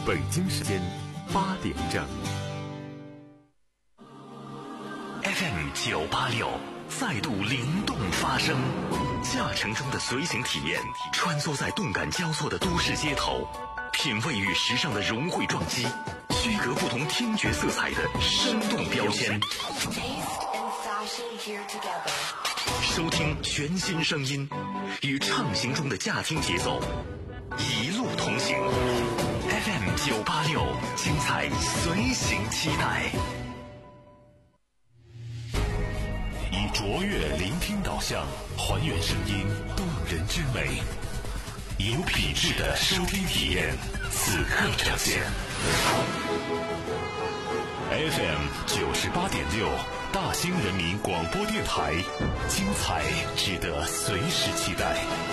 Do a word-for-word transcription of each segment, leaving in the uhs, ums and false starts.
北京时间八点整。 F M 九八六再度灵动发声，驾乘中的随行体验，穿梭在动感交错的都市街头，品味与时尚的融汇撞击，区隔不同听觉色彩的生动标签。收听全新声音，与畅行中的驾听节奏一路同行。F M 九八六，精彩随行期待。以卓越聆听导向，还原声音动人之美，有品质的收听体验，此刻呈现。F M 九十八点六，大兴人民广播电台，精彩值得随时期待。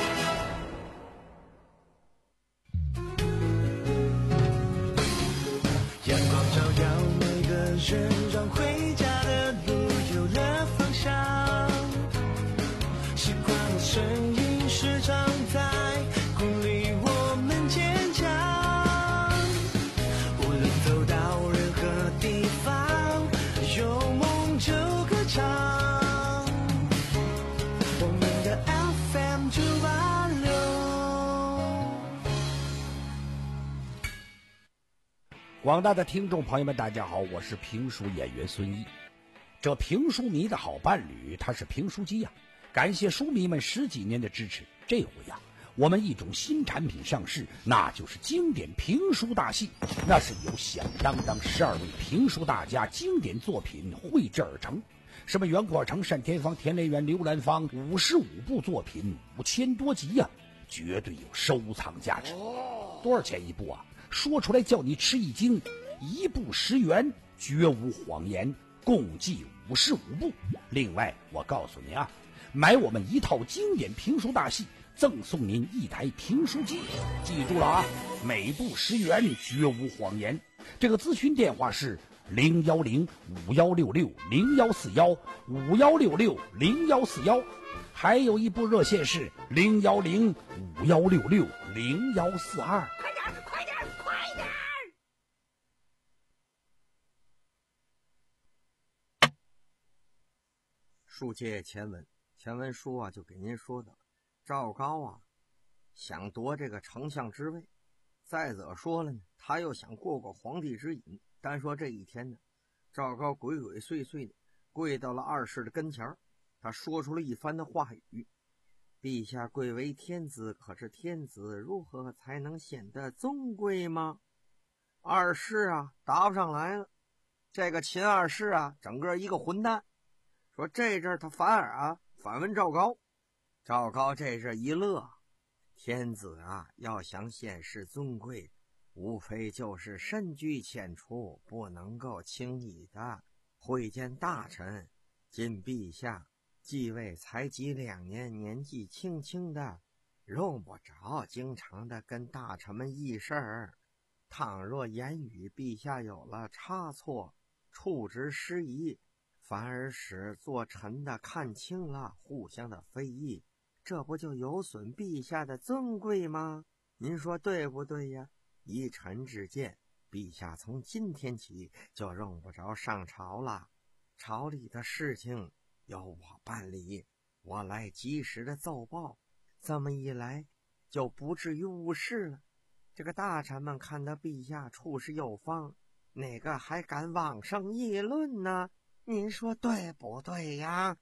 阳光照耀每个人，让回家的路有了方向。习惯的声音时常在鼓励我们坚强。无论走到任何地方，有梦就歌唱。我们的 F M 九八六。 广大的听众朋友们大家好，我是评书演员孙一。这评书迷的好伴侣他是评书机呀、啊，感谢书迷们十几年的支持。这回呀、啊，我们一种新产品上市，那就是经典评书大戏。那是由响当当十二位评书大家经典作品绘制而成，什么袁阔成、单田芳、田雷元、刘兰芳，五十五部作品，五千多集呀、啊，绝对有收藏价值。多少钱一部啊？说出来叫你吃一惊，一部十元，绝无谎言，共计五十五部。另外我告诉你啊，买我们一套经典评书大戏，赠送您一台评书机。记住了啊，每部十元，绝无谎言。这个咨询电话是零幺零五幺六六零幺四幺五幺六六零幺四幺，还有一部热线是零幺零五幺六六零幺四二。快点快点快点！ 书接前文，前文书啊就给您说的，赵高啊想夺这个丞相之位，再者说了呢，他又想过过皇帝之瘾。单说这一天呢，赵高鬼鬼祟祟的跪到了二世的跟前，他说出了一番的话语：陛下贵为天子，可是天子如何才能显得尊贵吗？二世啊答不上来了。这个秦二世啊整个一个混蛋，说这阵他反而啊反问赵高。赵高这阵一乐，天子啊要想显示尊贵，无非就是深居浅出，不能够轻易的会见大臣。今陛下继位才几两年，年纪轻轻的，用不着经常的跟大臣们议事儿。倘若言语陛下有了差错，处置失宜，反而使做臣的看清了互相的非议，这不就有损陛下的尊贵吗？您说对不对呀？依臣之见，陛下从今天起就用不着上朝了，朝里的事情由我办理，我来及时的奏报，这么一来就不至于误事了。这个大臣们看到陛下处事有方，哪个还敢往上议论呢？您说对不对呀？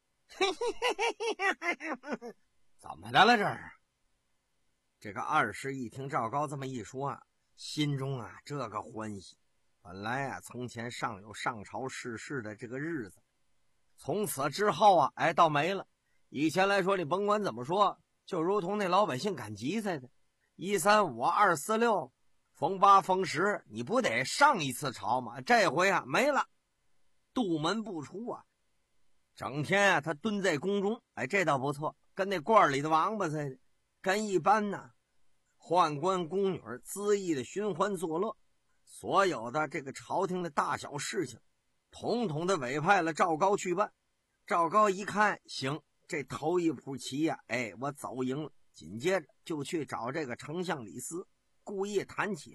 怎么的了这儿？这个二世一听赵高这么一说啊，心中啊这个欢喜。本来啊从前尚有上朝视事的这个日子，从此之后啊哎倒没了。以前来说你甭管怎么说，就如同那老百姓赶集似的，一三五二四六逢八逢十，你不得上一次朝吗？这回啊没了，杜门不出啊，整天啊他蹲在宫中。哎，这倒不错，跟那罐里的王八似的，跟一般呢宦官宫女恣意的寻欢作乐。所有的这个朝廷的大小事情统统的委派了赵高去办。赵高一看行，这头一步棋呀、啊，哎我走赢了，紧接着就去找这个丞相李斯，故意谈起啊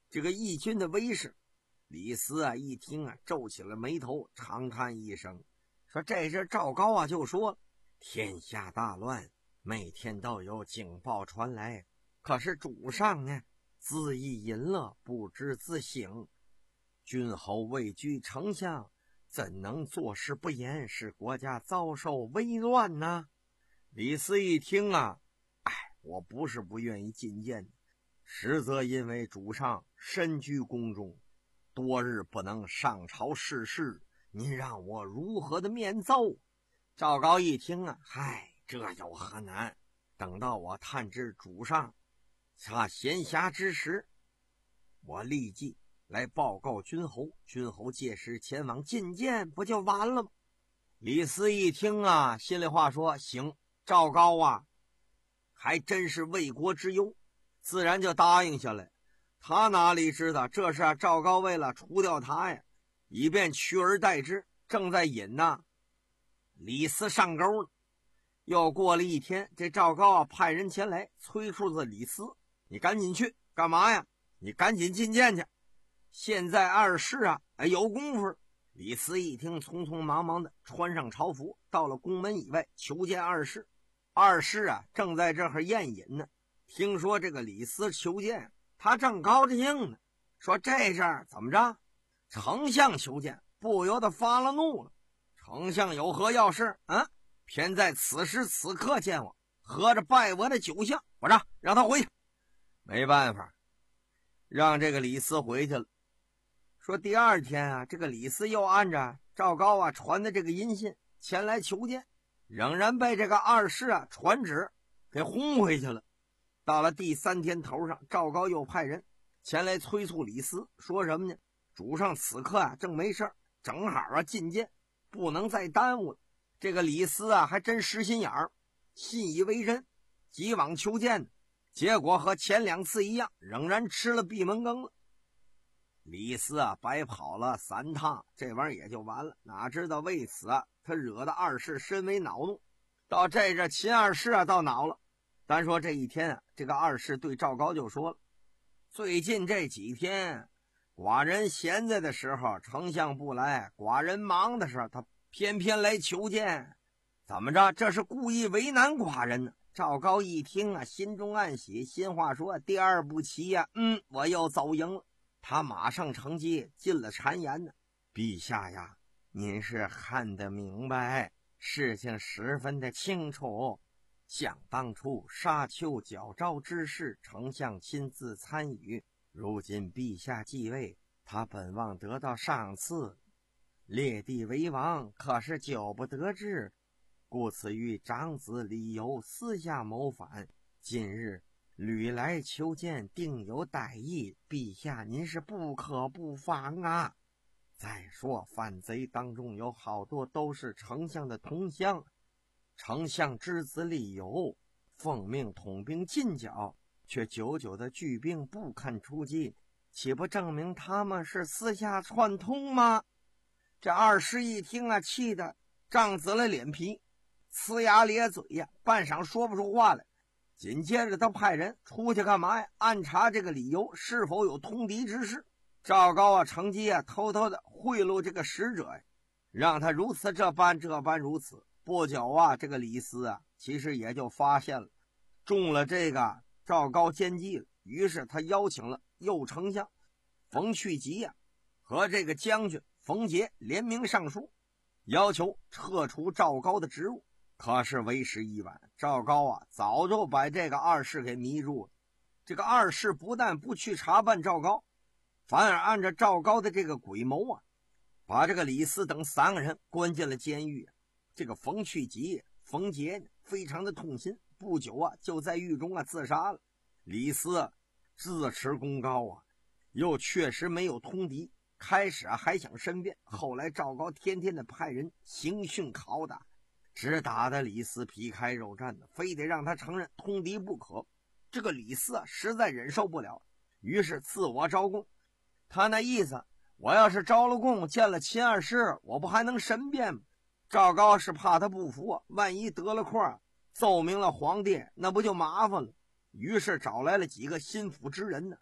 这个义军的威势。李斯啊一听啊，皱起了眉头，长叹一声，说这时赵高啊就说，天下大乱，每天都有警报传来，可是主上呢自意淫乐，不知自省，君侯位居丞相，怎能坐视不言，使国家遭受危乱呢？李斯一听啊，哎，我不是不愿意觐见，实则因为主上身居宫中，多日不能上朝视事，您让我如何的面奏？赵高一听啊，嗨，这有何难？等到我探知主上他闲暇之时，我立即来报告君侯，君侯届时前往觐见，不就完了吗？李斯一听啊，心里话说，行，赵高啊还真是为国之忧，自然就答应下来。他哪里知道这是啊赵高为了除掉他呀，以便取而代之，正在引呐。李斯上钩了。又过了一天，这赵高啊派人前来催促着李斯，你赶紧去干嘛呀？你赶紧觐见去，现在二世啊哎有功夫。李斯一听，匆匆忙忙的穿上朝服，到了宫门以外求见二世。二世啊正在这儿宴饮呢，听说这个李斯求见，他正高兴呢，说这事儿怎么着？丞相求见，不由得发了怒了。丞相有何要事啊？偏在此时此刻见我，喝着拜我的酒相，我让让他回去。没办法，让这个李斯回去了。说第二天啊，这个李斯又按着赵高啊传的这个音信前来求见，仍然被这个二世啊传旨给轰回去了。到了第三天头上，赵高又派人前来催促李斯，说什么呢？主上此刻啊正没事，正好啊觐见，不能再耽误了。这个李斯啊还真实心眼儿，信以为真，急往求见，结果和前两次一样，仍然吃了闭门羹了。李斯啊白跑了三趟，这玩意儿也就完了。哪知道为此啊他惹得二世深为恼怒。到这这秦二世啊到恼了。单说这一天啊，这个二世对赵高就说了，最近这几天寡人闲在的时候丞相不来，寡人忙的时候他偏偏来求见，怎么着？这是故意为难寡人呢？赵高一听啊，心中暗喜，心话说第二步棋呀、啊，嗯，我又走赢了。他马上乘机进了谗言呢，陛下呀，您是看得明白，事情十分的清楚。想当初沙丘矫诏之事，丞相亲自参与，如今陛下继位，他本望得到赏赐，列地为王，可是久不得志，故此与长子李由私下谋反，今日屡来求见，定有歹意，陛下您是不可不防啊。再说反贼当中有好多都是丞相的同乡，丞相之子李由奉命统兵进剿，却久久的聚兵不肯出击，岂不证明他们是私下串通吗？这二世一听啊，气得涨紫了脸皮，呲牙咧嘴呀，半晌说不出话来。紧接着他派人出去干嘛呀？暗查这个李由是否有通敌之事。赵高啊乘机啊偷偷的贿赂这个使者呀，让他如此这般这般如此。不久啊，这个李斯啊其实也就发现了中了这个赵高奸计了，于是他邀请了右丞相冯去疾呀、啊、和这个将军冯杰联名上书，要求撤除赵高的职务。可是为时已晚，赵高啊早就把这个二世给迷住了。这个二世不但不去查办赵高，反而按照赵高的这个诡谋啊，把这个李斯等三个人关进了监狱。这个冯去疾、冯杰呢非常的痛心，不久啊就在狱中啊自杀了。李斯啊自持功高啊，又确实没有通敌，开始啊还想申辩，后来赵高天天的派人刑讯拷打，只打得李斯皮开肉绽的，非得让他承认通敌不可。这个李斯啊实在忍受不了，于是自我招供。他那意思，我要是招了供，见了秦二世，我不还能申辩吗？赵高是怕他不服啊，万一得了空奏明了皇帝，那不就麻烦了。于是找来了几个心腹之人呢，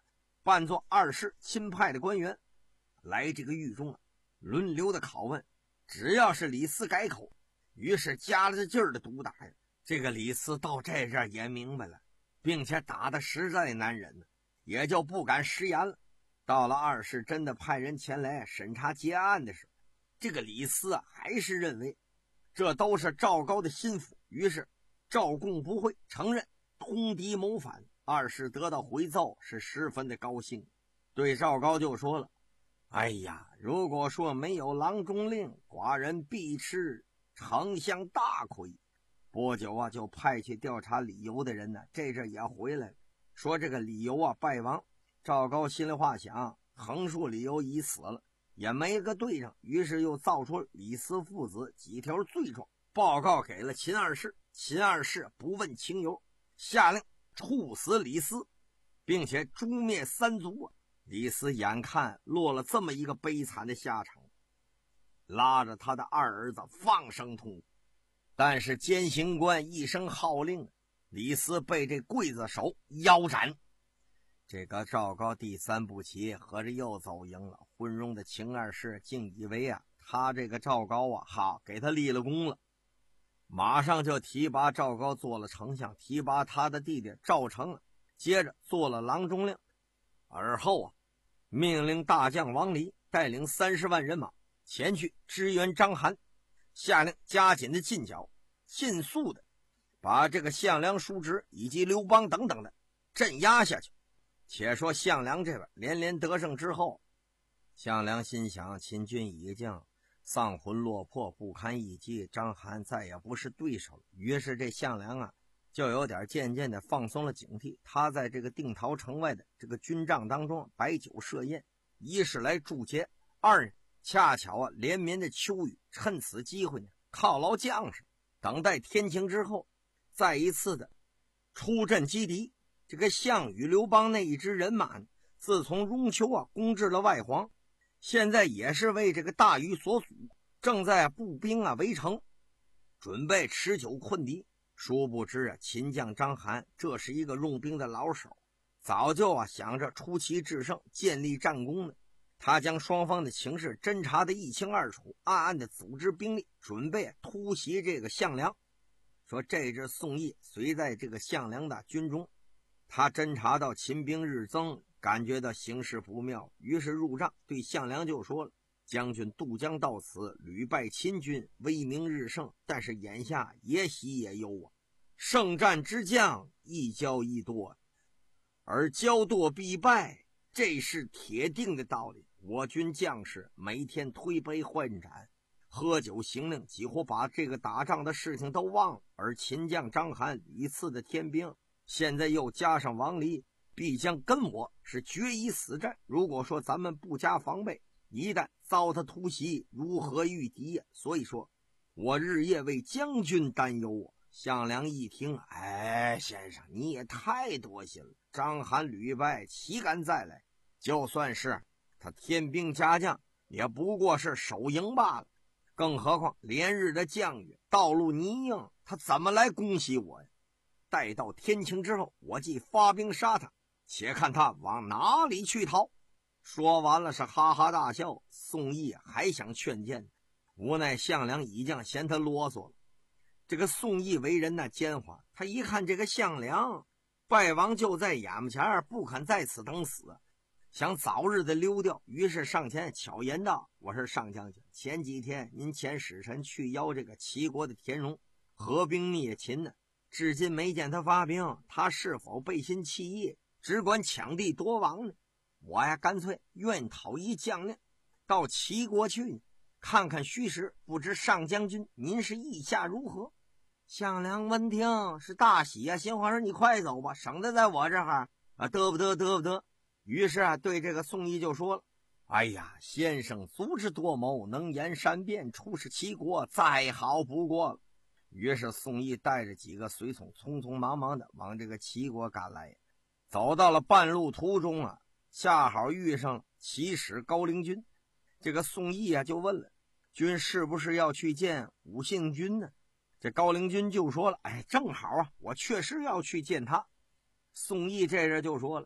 扮作二世钦派的官员，来这个狱中啊，轮流的拷问。只要是李斯改口，于是加了劲儿的毒打呀。这个李斯到这这也明白了，并且打得实在难忍呢，也就不敢食言了。到了二世真的派人前来审查结案的时候，这个李斯啊还是认为这都是赵高的心腹，于是赵共不讳，承认通敌谋反。二世得到回奏是十分的高兴，对赵高就说了：哎呀，如果说没有郎中令，寡人必吃丞相大亏。不久啊，就派去调查李由的人呢，这阵也回来了，说这个李由啊败亡。赵高心里话想，横竖李由已死了，也没个对上，于是又造出李斯父子几条罪状，报告给了秦二世。秦二世不问情由，下令处死李斯，并且诛灭三族啊。李斯眼看落了这么一个悲惨的下场，拉着他的二儿子放声痛哭。但是监刑官一声号令，李斯被这刽子手腰斩。这个赵高第三步棋合着又走赢了，昏庸的秦二世竟以为啊，他这个赵高啊，哈，给他立了功了，马上就提拔赵高做了丞相，提拔他的弟弟赵成啊，接着做了郎中令。而后啊，命令大将王离带领三十万人马前去支援章邯，下令加紧的进剿，迅速的把这个项梁、叔侄以及刘邦等等的镇压下去。且说项梁这边连连得胜之后，项梁心想，秦军已经丧魂落魄，不堪一击，章邯再也不是对手了。于是这项梁啊，就有点渐渐的放松了警惕。他在这个定陶城外的这个军帐当中摆酒设宴，一是来助节，二呢恰巧啊连绵的秋雨，趁此机会呢犒劳将士，等待天晴之后再一次的出阵击敌。这个项羽、刘邦那一支人马，自从雍丘啊攻至了外黄，现在也是为这个大禹所阻，正在步兵啊围城，准备持久困敌。殊不知啊，秦将章邯这是一个用兵的老手，早就啊想着出奇制胜，建立战功呢。他将双方的情势侦查得一清二楚，暗暗的组织兵力，准备突袭这个项梁。说这支宋义随在这个项梁的军中，他侦察到秦兵日增，感觉到形势不妙，于是入帐对项梁就说了：将军渡江到此，屡败秦军，威名日盛，但是眼下也喜也忧啊。胜战之将一骄一惰，而骄惰必败，这是铁定的道理。我军将士每天推杯换盏，喝酒行令，几乎把这个打仗的事情都忘了。而秦将章邯屡次的添兵，现在又加上王离，必将跟我是决一死战。如果说咱们不加防备，一旦遭他突袭，如何御敌呀？所以说我日夜为将军担忧啊。项梁一听，哎，先生你也太多心了，章邯屡败，岂敢再来？就算是他天兵加将，也不过是手营罢了，更何况连日的降雨，道路泥泞，他怎么来攻袭我呀？待到天晴之后，我即发兵杀他，且看他往哪里去逃。说完了是哈哈大笑。宋义还想劝谏，无奈项梁已经嫌他啰嗦了。这个宋义为人那奸猾，他一看这个项梁败亡就在眼前，不肯在此等死，想早日的溜掉，于是上前巧言道：我是上将军，前几天您遣使臣去邀这个齐国的田荣合兵灭秦呢，至今没见他发兵，他是否背信弃义，只管抢地夺王呢？我呀干脆愿讨一将令，到齐国去呢，看看虚实，不知上将军您是意下如何？项梁闻听是大喜呀、啊，心话说你快走吧，省得在我这儿啊得不得得不得。于是啊对这个宋义就说了：哎呀，先生足智多谋，能言善辩，出使齐国再好不过了。于是宋义带着几个随从匆匆忙忙的往这个齐国赶来。走到了半路途中啊，恰好遇上了齐使高陵君。这个宋义啊就问了：君是不是要去见武信君呢？这高陵君就说了：哎，正好啊，我确实要去见他。宋义这人就说了：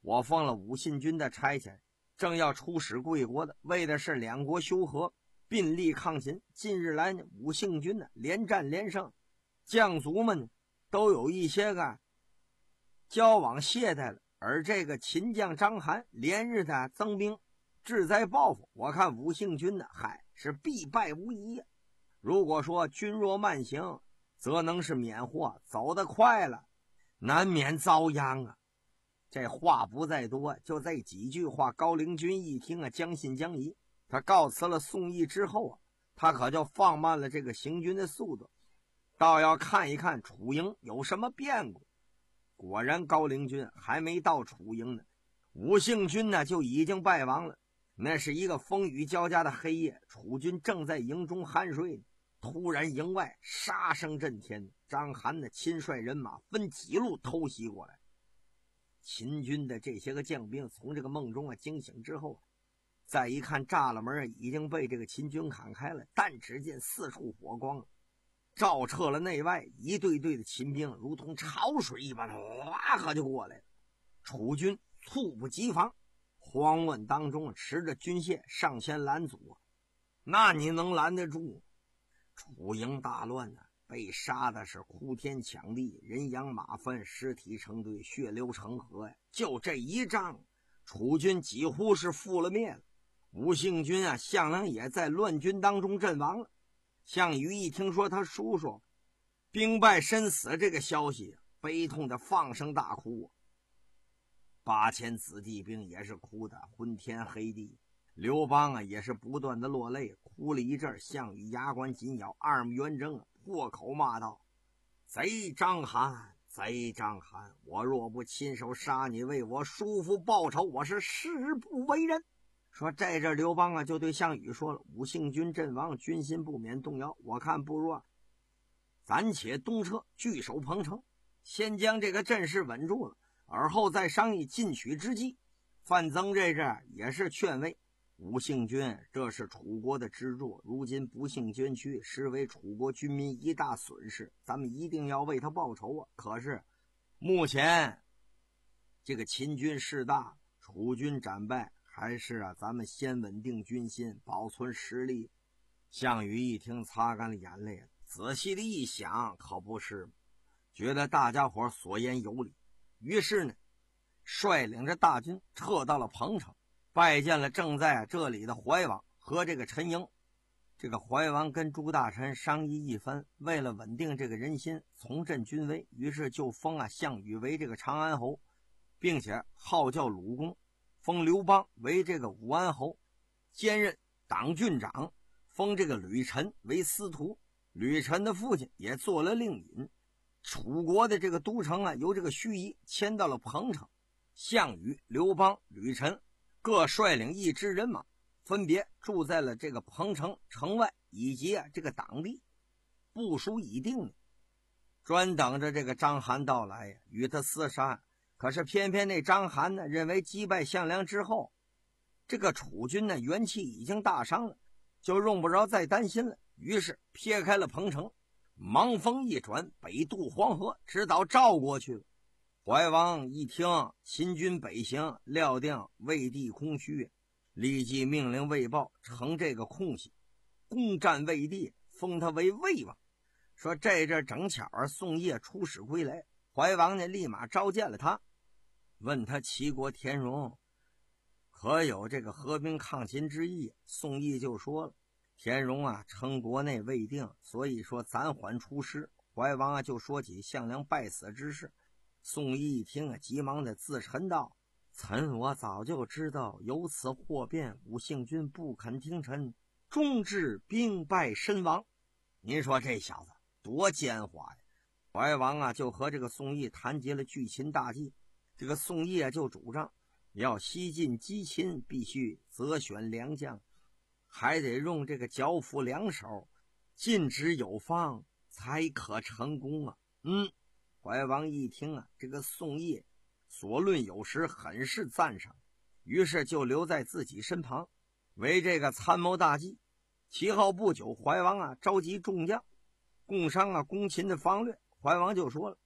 我奉了武信军的差遣，正要出使贵国的，为的是两国修和，并力抗秦。近日来呢，武信军呢连战连胜，将卒们呢都有一些个交往懈怠了。而这个秦将章邯连日的增兵，志在报复，我看武信军呢，嗨，是必败无疑呀。如果说军若慢行，则能是免祸；走得快了，难免遭殃啊。这话不在多，就这几句话，高陵君一听啊，将信将疑。他告辞了宋义之后啊，他可就放慢了这个行军的速度，倒要看一看楚营有什么变故。果然高陵军还没到楚营呢，武信军呢就已经败亡了。那是一个风雨交加的黑夜，楚军正在营中酣睡呢，突然营外杀声震天，章邯的亲率人马分几路偷袭过来。秦军的这些个将兵从这个梦中啊惊醒之后，再一看栅栏门已经被这个秦军砍开了，但只见四处火光，照彻了内外，一队队的秦兵如同潮水一般哗可就过来了。楚军猝不及防，慌乱当中持着军械上前拦阻，那你能拦得住？楚营大乱呢、啊，被杀的是哭天抢地，人仰马翻，尸体成堆，血流成河呀！就这一仗，楚军几乎是覆了灭了。武信军啊，项梁也在乱军当中阵亡了。项羽一听说他叔叔兵败身死这个消息，悲痛的放声大哭。八千子弟兵也是哭的昏天黑地，刘邦啊也是不断的落泪，哭了一阵。项羽牙关紧咬，二目圆睁，破口骂道：贼章邯，贼章邯，我若不亲手杀你，为我叔父报仇，我是誓不为人。说这阵刘邦啊就对项羽说了，武信军阵亡，军心不免动摇，我看不如啊暂且东撤，据守彭城，先将这个阵势稳住了，而后再商议进取之计。范增这阵也是劝慰武信军，这是楚国的支柱，如今不幸捐躯，实为楚国军民一大损失，咱们一定要为他报仇啊！可是目前这个秦军势大，楚军战败，还是啊咱们先稳定军心，保存实力。项羽一听，擦干了眼泪，仔细的一想，可不是，觉得大家伙所言有理，于是呢率领着大军撤到了彭城，拜见了正在这里的怀王和这个陈营。这个怀王跟朱大臣商议一番，为了稳定这个人心，重振军威，于是就封啊项羽为这个长安侯，并且号叫鲁公，封刘邦为这个武安侯，兼任党郡长，封这个吕臣为司徒。吕臣的父亲也做了令尹。楚国的这个都城啊，由这个盱眙迁到了彭城。项羽、刘邦、吕臣各率领一支人马，分别住在了这个彭城城外以及啊这个党地，部署已定，专等着这个章邯到来与他厮杀。可是偏偏那章邯呢，认为击败项梁之后，这个楚军呢元气已经大伤了，就用不着再担心了，于是撇开了彭城，盲风一转，北渡黄河，直捣赵国去了。怀王一听秦军北行，料定魏地空虚，立即命令魏豹乘这个空隙攻占魏地，封他为魏王。说这阵正巧啊宋业出使归来，怀王呢立马召见了他，问他齐国田荣可有这个合兵抗秦之意。宋义就说了，田荣啊称国内未定，所以说暂缓出师。怀王啊就说起项梁败死之事。宋义一听啊，急忙的自陈道：臣我早就知道有此祸变，武信军不肯听臣，终至兵败身亡。您说这小子多奸猾呀！怀王啊就和这个宋义谈及了拒秦大计。这个宋义啊就主张要西进击秦，必须择选良将，还得用这个剿抚两手，禁止有方，才可成功啊。嗯怀王一听啊，这个宋义所论有时，很是赞赏，于是就留在自己身旁，为这个参谋大计。其后不久，怀王啊召集众将，共商啊攻秦的方略。怀王就说了，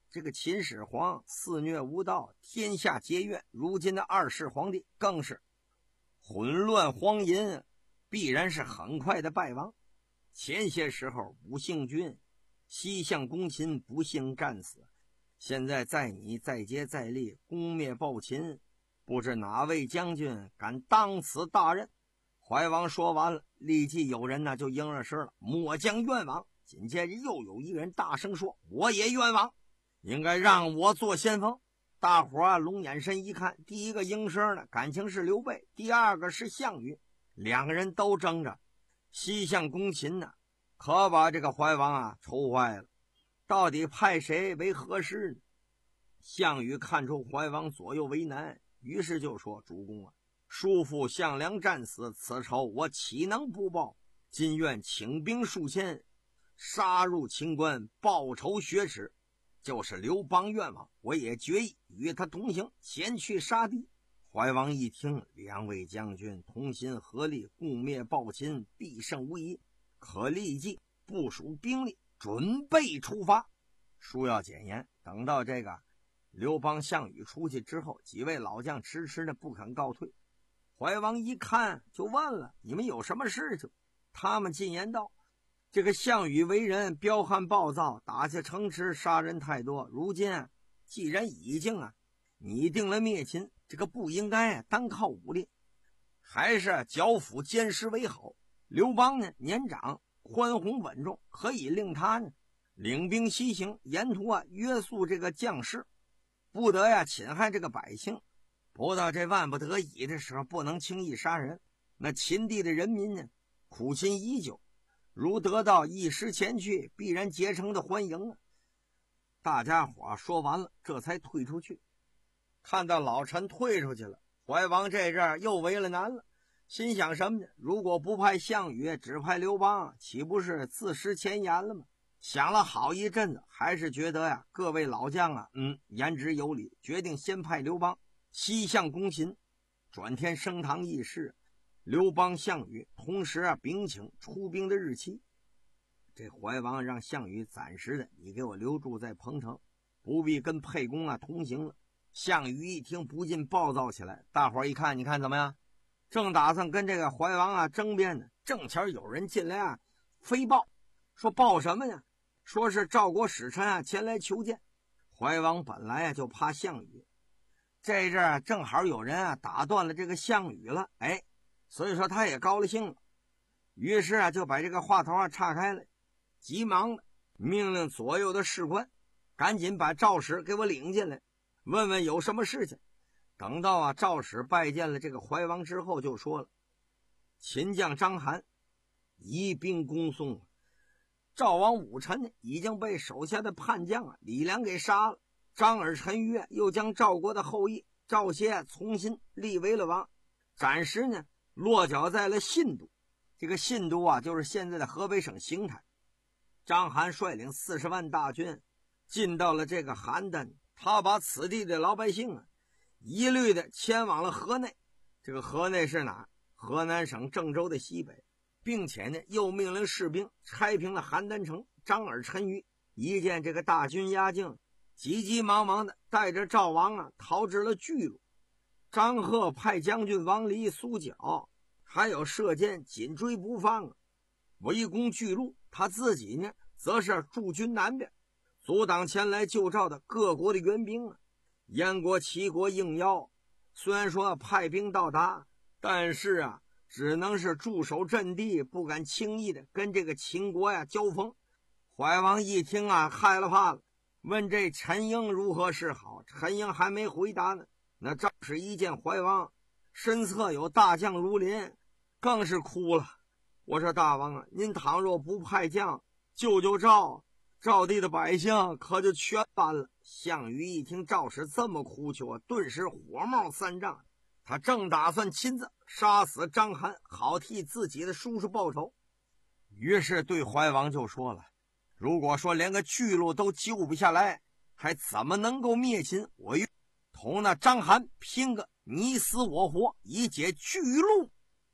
这个秦始皇肆虐无道，天下皆怨，如今的二世皇帝更是混乱荒淫，必然是很快的败亡。前些时候武幸军西向攻秦，不幸战死，现在在你再接再厉，攻灭暴秦，不知哪位将军敢当此大任？怀王说完了，立即有人呢就应了声了，末将愿往。紧接着又有一个人大声说，我也愿往，应该让我做先锋。大伙啊龙眼神一看，第一个应声呢感情是刘备，第二个是项羽，两个人都争着西向攻秦呢，可把这个怀王啊愁坏了，到底派谁为合适呢？项羽看出怀王左右为难，于是就说，主公啊，叔父项梁战死，此仇我岂能不报？今愿请兵数千，杀入秦关，报仇雪耻。就是刘邦愿望，我也决意与他同行，前去杀敌。怀王一听，两位将军同心合力，共灭暴秦，必胜无疑，可立即部署兵力，准备出发。书要简言，等到这个刘邦、项羽出去之后，几位老将迟迟的不肯告退。怀王一看就问了，你们有什么事情？他们进言道，这个项羽为人彪悍暴躁，打下城池，杀人太多，如今啊既然已经啊拟定了灭秦，这个不应该啊单靠武力，还是剿抚监视为好。刘邦呢年长宽宏稳重，可以令他呢领兵西行，沿途啊约束这个将士，不得呀侵害这个百姓。不到这万不得已的时候，不能轻易杀人。那秦地的人民呢苦心已久，如得到一时前去，必然竭诚的欢迎啊！大家伙说完了，这才退出去。看到老臣退出去了，怀王这阵儿又为了难了，心想什么呢？如果不派项羽，只派刘邦，岂不是自失前言了吗？想了好一阵子，还是觉得呀，各位老将啊，嗯，言之有理，决定先派刘邦西向攻秦。转天升堂议事，刘邦、项羽同时啊禀请出兵的日期。这怀王让项羽暂时的你给我留住在彭城，不必跟沛公啊同行了。项羽一听不禁暴躁起来，大伙一看，你看怎么样？正打算跟这个怀王啊争辩呢，正巧有人进来啊飞报，说报什么呀？说是赵国使臣啊前来求见。怀王本来啊就怕项羽，这阵儿正好有人啊打断了这个项羽了，哎，所以说他也高了兴了，于是啊就把这个话头啊岔开了，急忙的命令左右的士官赶紧把赵使给我领进来，问问有什么事情。等到啊赵使拜见了这个怀王之后，就说了，秦将章邯移兵攻宋，赵王武臣已经被手下的叛将啊李良给杀了，张耳陈馀又将赵国的后裔赵歇重新立为了王，暂时呢落脚在了信都。这个信都啊就是现在的河北省邢台。章邯率领四十万大军进到了这个邯郸，他把此地的老百姓啊一律的迁往了河内。这个河内是哪？河南省郑州的西北，并且呢又命令士兵拆平了邯郸城。张耳陈馀一见这个大军压境，急急忙忙的带着赵王啊逃至了巨鹿。张贺派将军王离、苏角还有射箭紧追不放啊，围攻巨鹿。他自己呢则是驻军南边，阻挡前来救赵的各国的援兵啊。燕国、齐国应邀，虽然说派兵到达，但是啊只能是驻守阵地，不敢轻易的跟这个秦国呀交锋。怀王一听啊害了怕了，问这陈婴如何是好。陈婴还没回答呢，那赵使一见怀王身侧有大将如林，更是哭了。我说大王啊，您倘若不派将救救赵，赵地的百姓可就全完了。项羽一听赵使这么哭求啊，顿时火冒三丈，他正打算亲自杀死章邯，好替自己的叔叔报仇。于是对怀王就说了，如果说连个巨鹿都救不下来，还怎么能够灭秦？我愿同那章邯拼个你死我活，以解巨鹿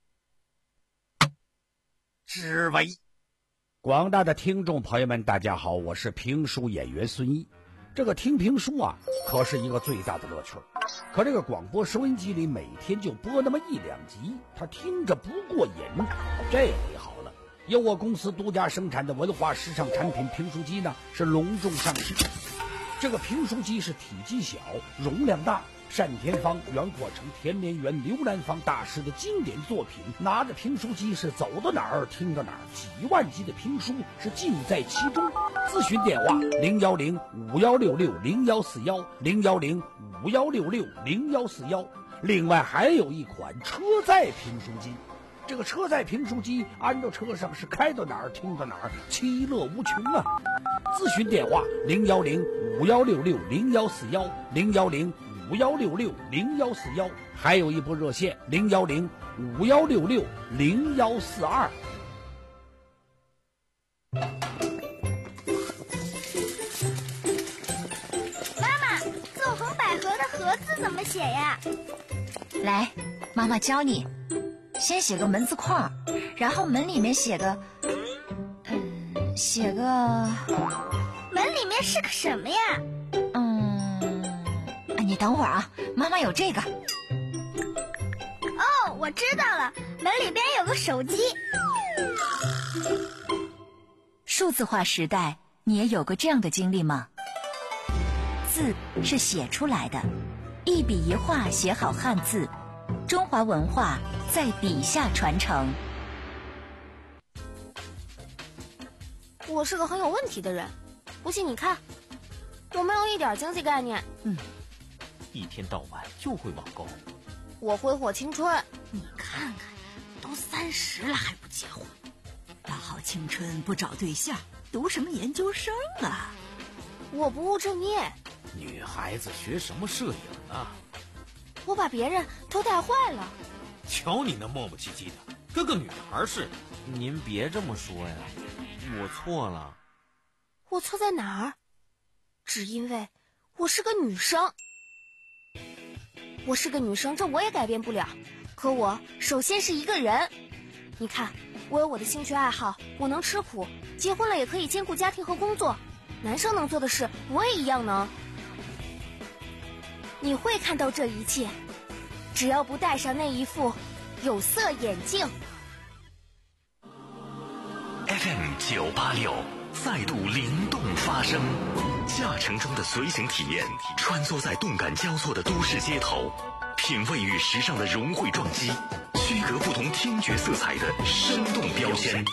之围。 广大的听众朋友们，大家好，我是评书演员孙一。 这个听评书啊，可是一个最大的乐趣。可这个广播收音机里每天就播那么一两集，他听着不过瘾。这回好了，由我公司独家生产的文化时尚产品评书机呢，是隆重上市。这个评书机是体积小，容量大，单田芳、袁阔成、田连元、刘兰芳大师的经典作品，拿着评书机是走到哪儿听到哪儿，几万集的评书是尽在其中。咨询电话零幺零五幺六六零幺四幺零幺零五幺六六零幺四幺。另外还有一款车载评书机，这个车载评书机安到车上是开到哪儿听到哪儿，其乐无穷啊！咨询电话零幺零五幺六六零幺四幺零幺零五幺六六零幺四幺，还有一部热线零幺零五幺六六零幺四二。 妈妈，纵横捭阖的阖字怎么写呀？ 来，妈妈教你。先写个门字框，然后门里面写个，嗯，写个。 门里面是个什么呀？ 嗯，你等会儿啊，妈妈有这个。 哦，我知道了，门里边有个手机。 数字化时代，你也有过这样的经历吗？字是写出来的，一笔一画写好汉字，中华文化在笔下传承。 我是个很有问题的人，不信你看，我没有一点经济概念。 嗯，一天到晚就会网购。 我挥霍青春， 你看看，都三十了还不结婚，大好青春不找对象，读什么研究生啊？ 我不务正业。 女孩子学什么摄影啊？ 我把别人都带坏了。 瞧你那磨磨唧唧的，跟个女孩似的。 您别这么说呀，我错了。 我错在哪儿？只因为我是个女生。我是个女生，这我也改变不了。可我首先是一个人。你看，我有我的兴趣爱好，我能吃苦，结婚了也可以兼顾家庭和工作。男生能做的事，我也一样能。你会看到这一切，只要不戴上那一副有色眼镜。 F M 九八六再度灵动发声，驾乘中的随行体验，穿梭在动感交错的都市街头，品味与时尚的融汇撞击，区隔不同听觉色彩的生动标签。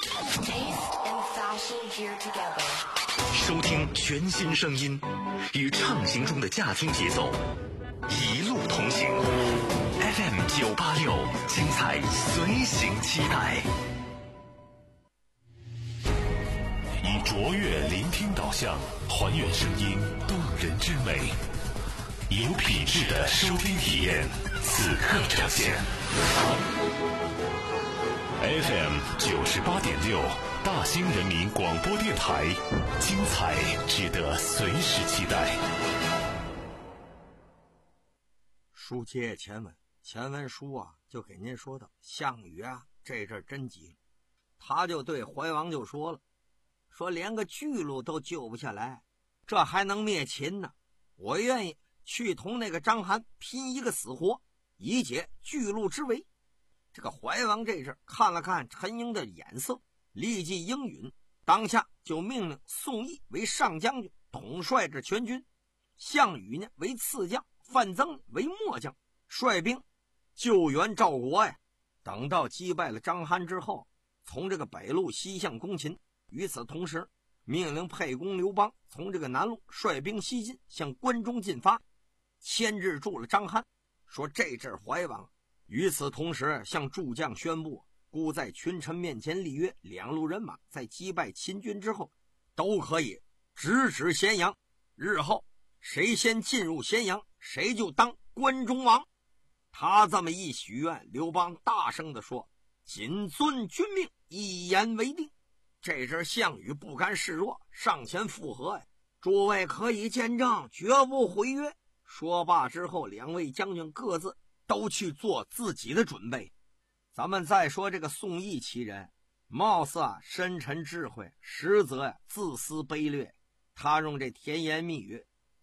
收听全新声音，与畅行中的驾听节奏，一路同行。F M 九八六，精彩随行期待。以卓越聆听导向，还原声音动人之美，有品质的收听体验，此刻呈现。F M 九十八点六，大兴人民广播电台，精彩值得随时期待。 书接前文，前文书啊就给您说到，项羽啊这阵真急了，他就对怀王就说了，说连个巨鹿都救不下来，这还能灭秦呢？我愿意去同那个章邯拼一个死活，以解巨鹿之围。这个怀王这阵看了看陈英的眼色，立即应允，当下就命令宋义为上将军，统帅着全军，项羽呢为次将，范增为末将，率兵救援赵国呀。等到击败了章邯之后，从这个北路西向攻秦。与此同时，命令沛公刘邦从这个南路率兵西进，向关中进发，牵制住了章邯。说这阵怀王与此同时向诸将宣布，故在群臣面前立约，两路人马在击败秦军之后都可以直指咸阳，日后谁先进入咸阳，谁就当关中王。他这么一许愿，刘邦大声地说，谨遵君命，一言为定。这阵项羽不甘示弱，上前附和呀，诸位可以见证，绝不毁约。说罢之后，两位将军各自都去做自己的准备。咱们再说这个宋义其人，貌似啊深沉智慧，实则呀、啊、自私卑劣。他用这甜言蜜语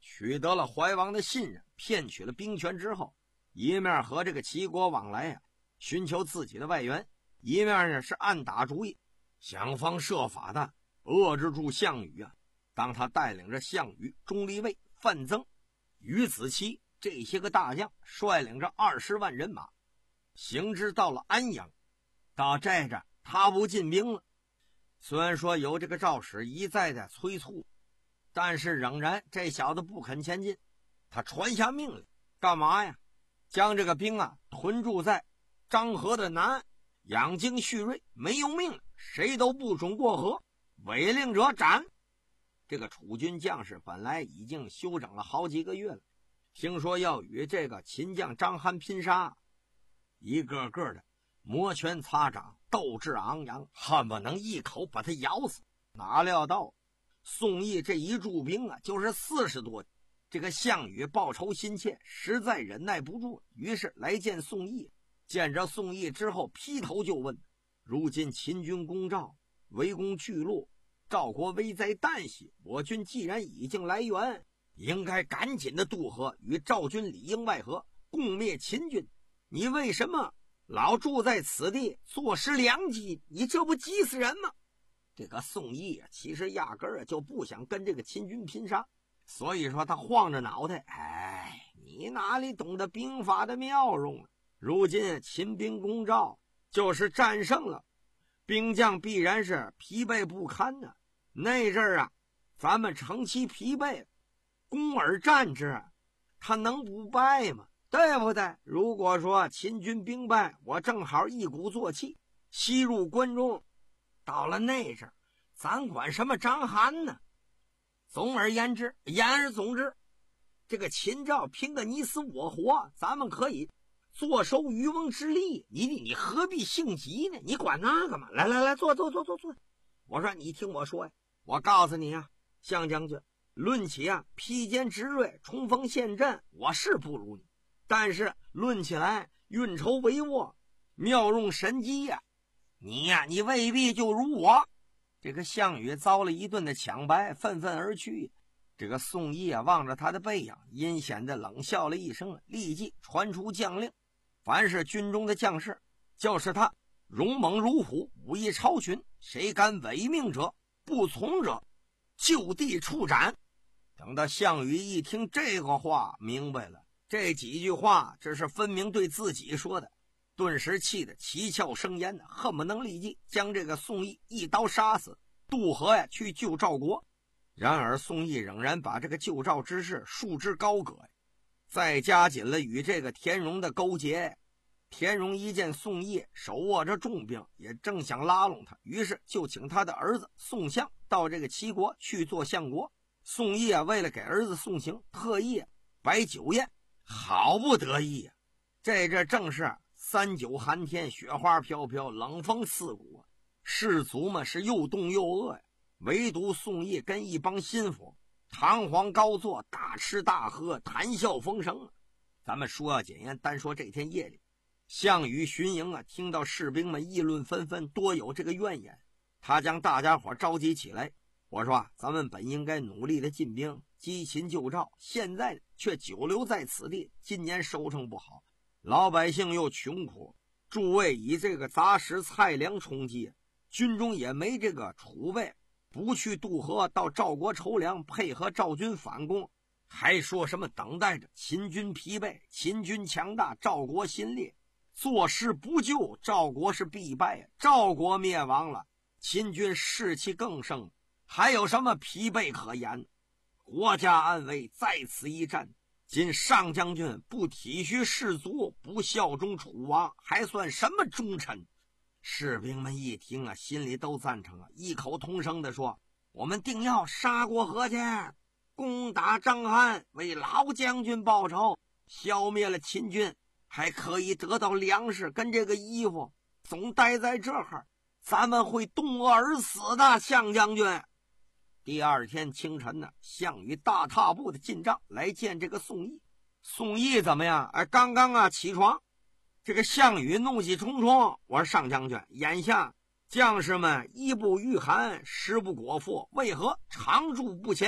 取得了怀王的信任，骗取了兵权之后，一面和这个齐国往来啊，寻求自己的外援，一面呢是暗打主意，想方设法的遏制住项羽啊。当他带领着项羽、钟离昧、范增、于子期这些个大将，率领着二十万人马，行至到了安阳。到这阵他不进兵了，虽然说有这个赵使一再的催促，但是仍然这小子不肯前进。他传下命令，干嘛呀？将这个兵啊屯驻在漳河的南岸，养精蓄锐，没有命令谁都不准过河，违令者斩。这个楚军将士本来已经休整了好几个月了，听说要与这个秦将张邯拼杀，一个个的摩拳擦掌，斗志昂扬，恨不能一口把他咬死。哪料到宋义这一驻兵啊就是四十多，这个项羽报仇心切，实在忍耐不住，于是来见宋义。见着宋义之后，劈头就问：如今秦军攻赵，围攻巨鹿，赵国危在旦夕，我军既然已经来援，应该赶紧的渡河，与赵军里应外合，共灭秦军。你为什么老住在此地，坐失良机？你这不急死人吗？这个宋义啊，其实压根儿就不想跟这个秦军拼杀，所以说他晃着脑袋，哎，你哪里懂得兵法的妙用啊？如今秦兵攻赵，就是战胜了，兵将必然是疲惫不堪呢、啊。那阵儿啊，咱们乘其疲惫，攻而战之，他能不败吗？对不对？如果说秦军兵败，我正好一鼓作气吸入关中，到了那阵儿，咱管什么章邯呢？总而言之，言而总之，这个秦赵拼个你死我活，咱们可以坐收渔翁之利，你你何必性急呢？你管那个嘛？来来来，坐坐坐坐坐。我说你听我说呀，我告诉你啊，项将军，论起啊披坚执锐、冲锋陷阵，我是不如你。但是论起来运筹帷幄、妙用神机呀、啊，你呀、啊、你未必就如我。这个项羽遭了一顿的抢白，愤愤而去。这个宋义啊望着他的背影，阴险的冷笑了一声，立即传出将令，凡是军中的将士，就是他勇猛如虎，武艺超群，谁敢违命者，不从者就地处斩。等到项羽一听这个话，明白了，这几句话这是分明对自己说的，顿时气得七窍生烟，恨不能立即将这个宋义一刀杀死，渡河呀去救赵国。然而宋义仍然把这个救赵之事束之高阁，再加紧了与这个田荣的勾结。田荣一见宋义手握着重兵，也正想拉拢他，于是就请他的儿子宋相到这个齐国去做相国。宋义啊，为了给儿子送行，特意摆酒宴，好不得意啊！这这正是三九寒天，雪花飘飘，冷风刺骨，士卒们是又冻又饿呀。唯独宋义跟一帮心腹堂皇高坐，大吃大喝，谈笑风生。咱们说要简言，单说这天夜里，项羽巡营啊，听到士兵们议论纷纷，多有这个怨言。他将大家伙召集起来，我说啊，咱们本应该努力的进兵击秦救赵，现在却久留在此地，今年收成不好，老百姓又穷苦，诸位以这个杂食菜粮充饥，军中也没这个储备，不去渡河到赵国筹粮，配合赵军反攻，还说什么等待着秦军疲惫，秦军强大，赵国心裂，坐视不救，赵国是必败，赵国灭亡了，秦军士气更盛，还有什么疲惫可言？国家安危在此一战，今上将军不体恤士卒，不效忠楚王，还算什么忠臣？士兵们一听啊，心里都赞成啊，异口同声地说：我们定要杀过河去，攻打章邯，为老将军报仇，消灭了秦军，还可以得到粮食跟这个衣服。总待在这儿，咱们会冻饿而死的，项将军。第二天清晨呢，项羽大踏步的进帐来见这个宋义。宋义怎么样？哎，刚刚啊起床。这个项羽怒气冲冲，我说上将军，眼下将士们衣不御寒，食不果腹，为何常驻不前？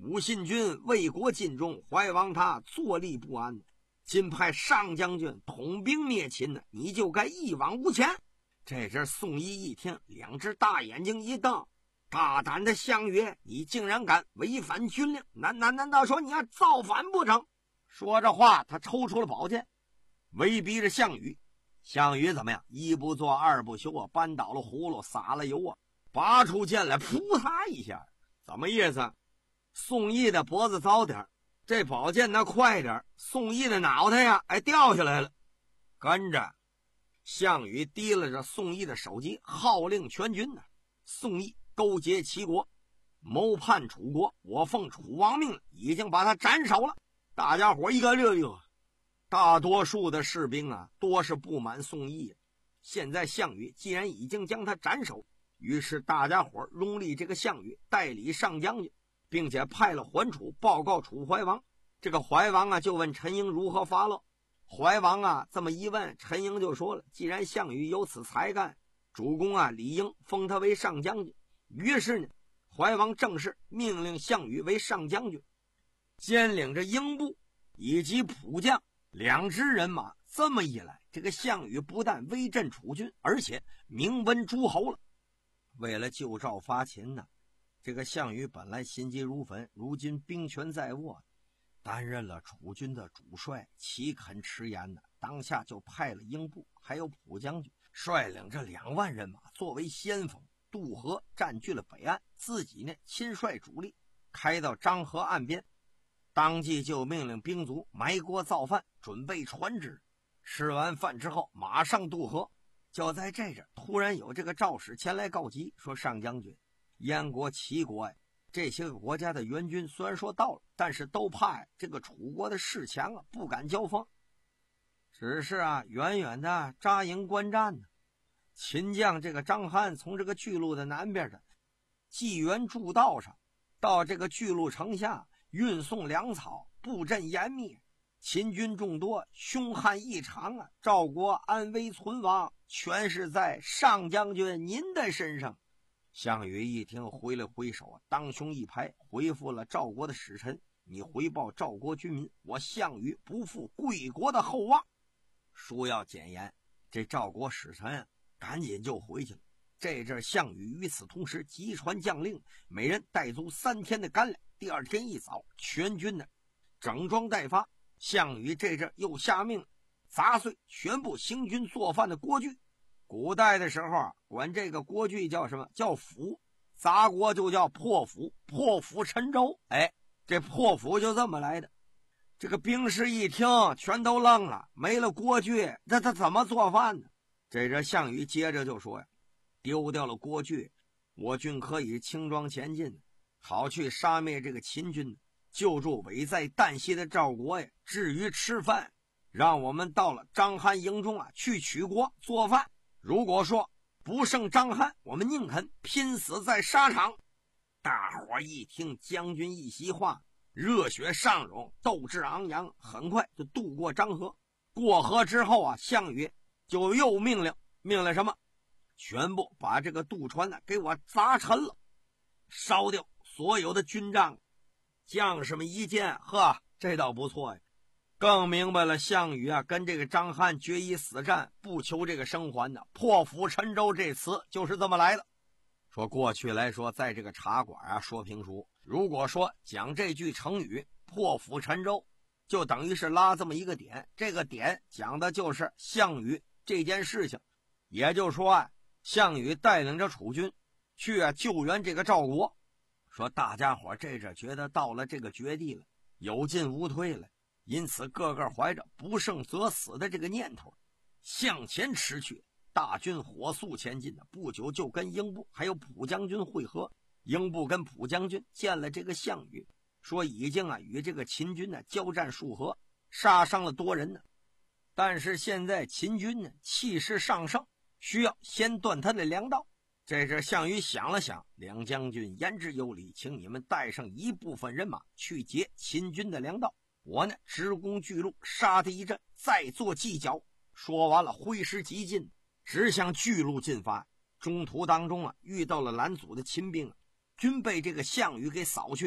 武信军为国尽忠，怀王他坐立不安，今派上将军统兵灭秦呢，你就该一往无前。这阵宋义一听，两只大眼睛一瞪，大胆的项羽，你竟然敢违反军令，难难难道说你要造反不成？说着话，他抽出了宝剑，威逼着项羽。项羽怎么样？一不做二不休啊，扳倒了葫芦，撒了油啊，拔出剑来，扑他一下。怎么意思？宋义的脖子早点，这宝剑那快点，宋义的脑袋呀，哎掉下来了。跟着项羽提了着宋义的首级，号令全军呢。宋义勾结齐国，谋叛楚国，我奉楚王命已经把他斩首了。大家伙一个热热，大多数的士兵啊，多是不满宋义。现在项羽既然已经将他斩首，于是大家伙拥立这个项羽代理上将军，并且派了桓楚报告楚怀王。这个怀王啊，就问陈婴如何发落。怀王啊这么一问，陈婴就说了，既然项羽有此才干，主公啊理应封他为上将军。于是呢，怀王正式命令项羽为上将军，兼领着英布以及普将两支人马。这么一来，这个项羽不但威震楚军，而且名闻诸侯了。为了救赵伐秦呢，这个项羽本来心急如焚，如今兵权在握，担任了楚军的主帅，岂肯迟延呢？当下就派了英布还有普将军，率领着两万人马作为先锋，渡河占据了北岸，自己呢亲率主力开到漳河岸边，当即就命令兵卒埋锅造饭，准备船只。吃完饭之后马上渡河。就在这阵，突然有这个赵使前来告急，说上将军，燕国、齐国呀，这些个国家的援军虽然说到了，但是都怕呀这个楚国的势强啊，不敢交锋，只是啊远远的扎营观战呢。秦将这个张邯从这个巨鹿的南边的济源筑道上到这个巨鹿城下运送粮草，布阵严密，秦军众多，凶悍异常啊！赵国安危存亡，全是在上将军您的身上。项羽一听，挥了挥手，当胸一拍，回复了赵国的使臣：你回报赵国军民，我项羽不负贵国的厚望。书要简言，这赵国使臣赶紧就回去了。这阵项羽与此同时急传将令，每人带足三天的干粮。第二天一早，全军呢整装待发。项羽这阵又下命砸碎全部行军做饭的锅具。古代的时候啊，管这个锅具叫什么？叫釜。砸锅就叫破釜，破釜沉舟。哎，这破釜就这么来的。这个兵士一听，全都愣了，没了锅具，那他怎么做饭呢？这阵项羽接着就说呀，丢掉了锅具，我军可以轻装前进，好去杀灭这个秦军，救助危在旦夕的赵国呀。至于吃饭，让我们到了章邯营中啊，去取国做饭。如果说不胜章邯，我们宁肯拼死在沙场。大伙一听将军一席话，热血上涌，斗志昂扬，很快就渡过漳河。过河之后啊，项羽就又命令命令什么？全部把这个渡船呢给我砸沉了，烧掉所有的军帐。将士们一见，呵，这倒不错呀，更明白了项羽啊跟这个章邯决一死战，不求这个生还的。破釜沉舟这词就是这么来的。说过去来说，在这个茶馆啊说评书，如果说讲这句成语破釜沉舟，就等于是拉这么一个点，这个点讲的就是项羽这件事情。也就是说啊，项羽带领着楚军去啊救援这个赵国。说大家伙这阵觉得到了这个绝地了，有进无退了，因此个个怀着不胜则死的这个念头向前驰去。大军火速前进，不久就跟英布还有普将军会合。英布跟普将军见了这个项羽，说已经啊与这个秦军呢交战数合，杀伤了多人呢。但是现在秦军呢气势上盛，需要先断他的粮道。这时项羽想了想，两将军言之有理，请你们带上一部分人马去截秦军的粮道，我呢直攻巨鹿，杀敌一阵，再做计较。说完了，挥师急进，直向巨鹿进发。中途当中啊，遇到了拦阻的秦兵，均被这个项羽给扫去了。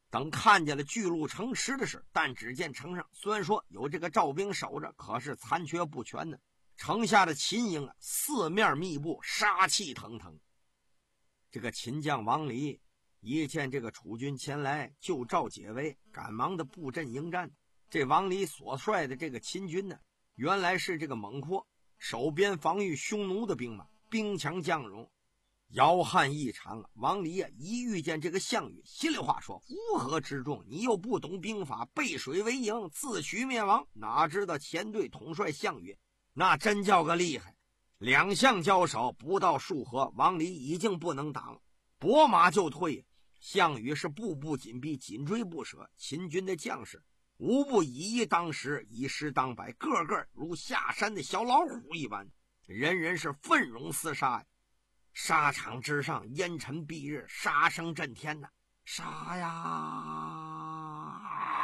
等看见了巨鹿城池的事，但只见城上虽然说有这个赵兵守着，可是残缺不全呢。城下的秦营啊，四面密布，杀气腾腾。这个秦将王离一见这个楚军前来救赵解围，赶忙的布阵迎战。这王离所率的这个秦军呢，原来是这个猛阔守边防御匈奴的兵马，兵强将勇，摇撼异常啊！王离啊，一遇见这个项羽，心里话说：乌合之众，你又不懂兵法，背水为营，自取灭亡。哪知道前队统帅项羽那真叫个厉害，两相交手不到数合，王离已经不能挡了，拨马就退。项羽是步步紧逼，紧追不舍。秦军的将士无不以一当十，以十当百，个个如下山的小老虎一般，人人是奋勇厮杀呀！沙场之上，烟尘蔽日，杀声震天呐！杀呀！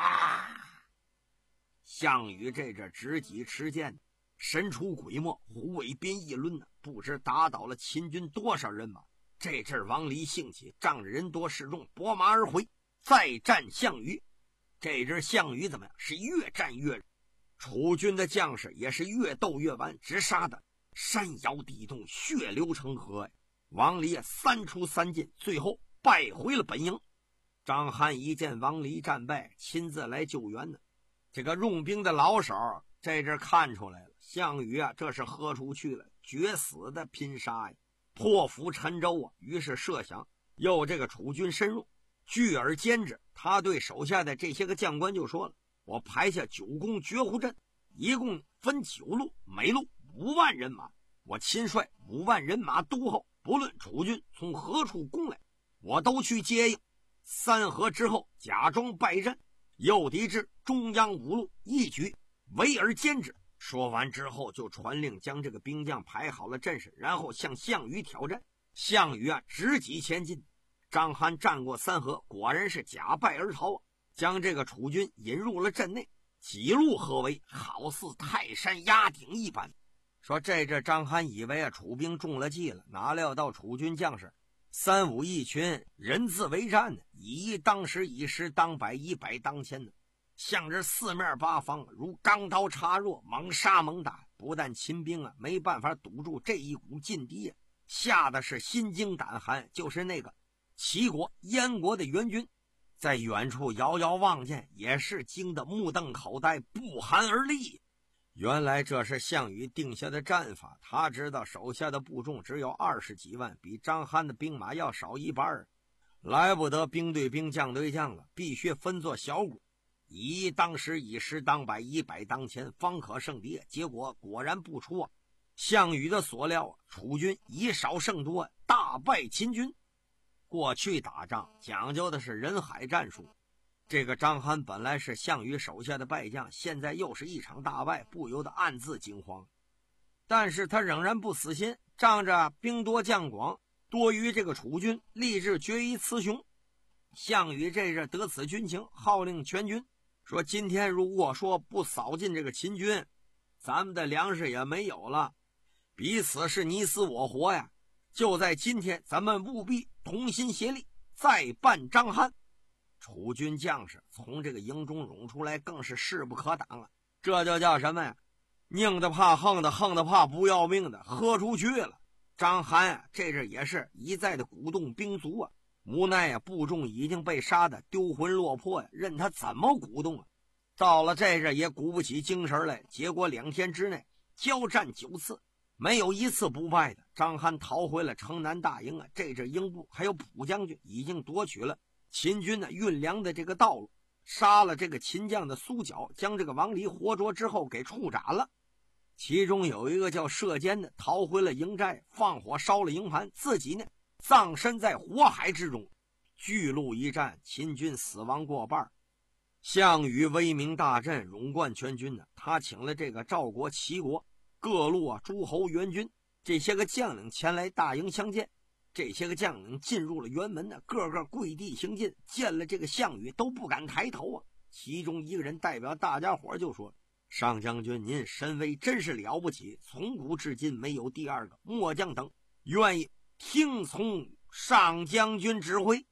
项羽这阵执戟持剑，神出鬼没，虎尾鞭一抡呢，不知打倒了秦军多少人马。这阵王离兴起，仗着人多势众，拨马而回，再战项羽。这阵项羽怎么样？是越战越热，楚军的将士也是越斗越完，直杀的山摇地动，血流成河呀！王离三出三进，最后败回了本营。张邯一见王离战败，亲自来救援呢。这个用兵的老手这阵看出来了，项羽啊，这是喝出去了，决死的拼杀呀，破釜沉舟啊！于是设想又这个楚军深入，聚而歼之。他对手下的这些个将官就说了：我排下九宫绝户阵，一共分九路，每路五万人马，我亲率五万人马督候，不论楚军从何处攻来，我都去接应。三合之后，假装败阵，诱敌至中央五路，一举围而歼之。说完之后，就传令将这个兵将排好了阵势，然后向项羽挑战。项羽啊，直戟前进。张邯战过三合，果然是假败而逃啊，将这个楚军引入了阵内，几路合围，好似泰山压顶一般。说这阵张邯以为啊楚兵中了计了，哪料到楚军将士三五一群，人自为战呢，以一当十，以十当百，以百当千呢，向着四面八方如钢刀插若，猛杀猛打。不但秦兵啊没办法堵住这一股劲敌啊，吓得是心惊胆寒。就是那个齐国燕国的援军在远处遥遥望见，也是惊得目瞪口呆，不寒而栗。原来这是项羽定下的战法，他知道手下的部众只有二十几万，比张邯的兵马要少一半，来不得兵对兵将对将了，必须分作小股，以一当十，以十当百，以百当千，方可胜敌。结果果然不出啊项羽的所料啊，楚军以少胜多，大败秦军。过去打仗讲究的是人海战术，这个张邯本来是项羽手下的败将，现在又是一场大败，不由得暗自惊慌。但是他仍然不死心，仗着兵多将广，多于这个楚军，立志决一雌雄。项羽这是得此军情，号令全军说：今天如果说不扫尽这个秦军，咱们的粮食也没有了，彼此是你死我活呀！就在今天，咱们务必同心协力，再办张邯。楚军将士从这个营中涌出来，更是势不可挡了。这就叫什么呀？宁的怕横的，横的怕不要命的，喝出去了。张邯啊，这阵也是一再的鼓动兵卒啊，无奈啊，部众已经被杀的丢魂落魄呀，任他怎么鼓动啊？到了这阵也鼓不起精神来，结果两天之内交战九次，没有一次不败的。张邯逃回了城南大营啊，这阵营部还有蒲将军已经夺取了秦军的运粮的这个道路，杀了这个秦将的苏角，将这个王离活捉之后给处斩了。其中有一个叫射监的逃回了营寨，放火烧了营盘，自己呢葬身在火海之中。巨鹿一战，秦军死亡过半。项羽威名大振，荣冠全军呢，他请了这个赵国、齐国各路啊诸侯援军，这些个将领前来大营相见。这些个将领进入了辕门呢，个个跪地行进，见了这个项羽都不敢抬头啊。其中一个人代表大家伙就说：上将军您神威真是了不起，从古至今没有第二个，末将等愿意听从上将军指挥。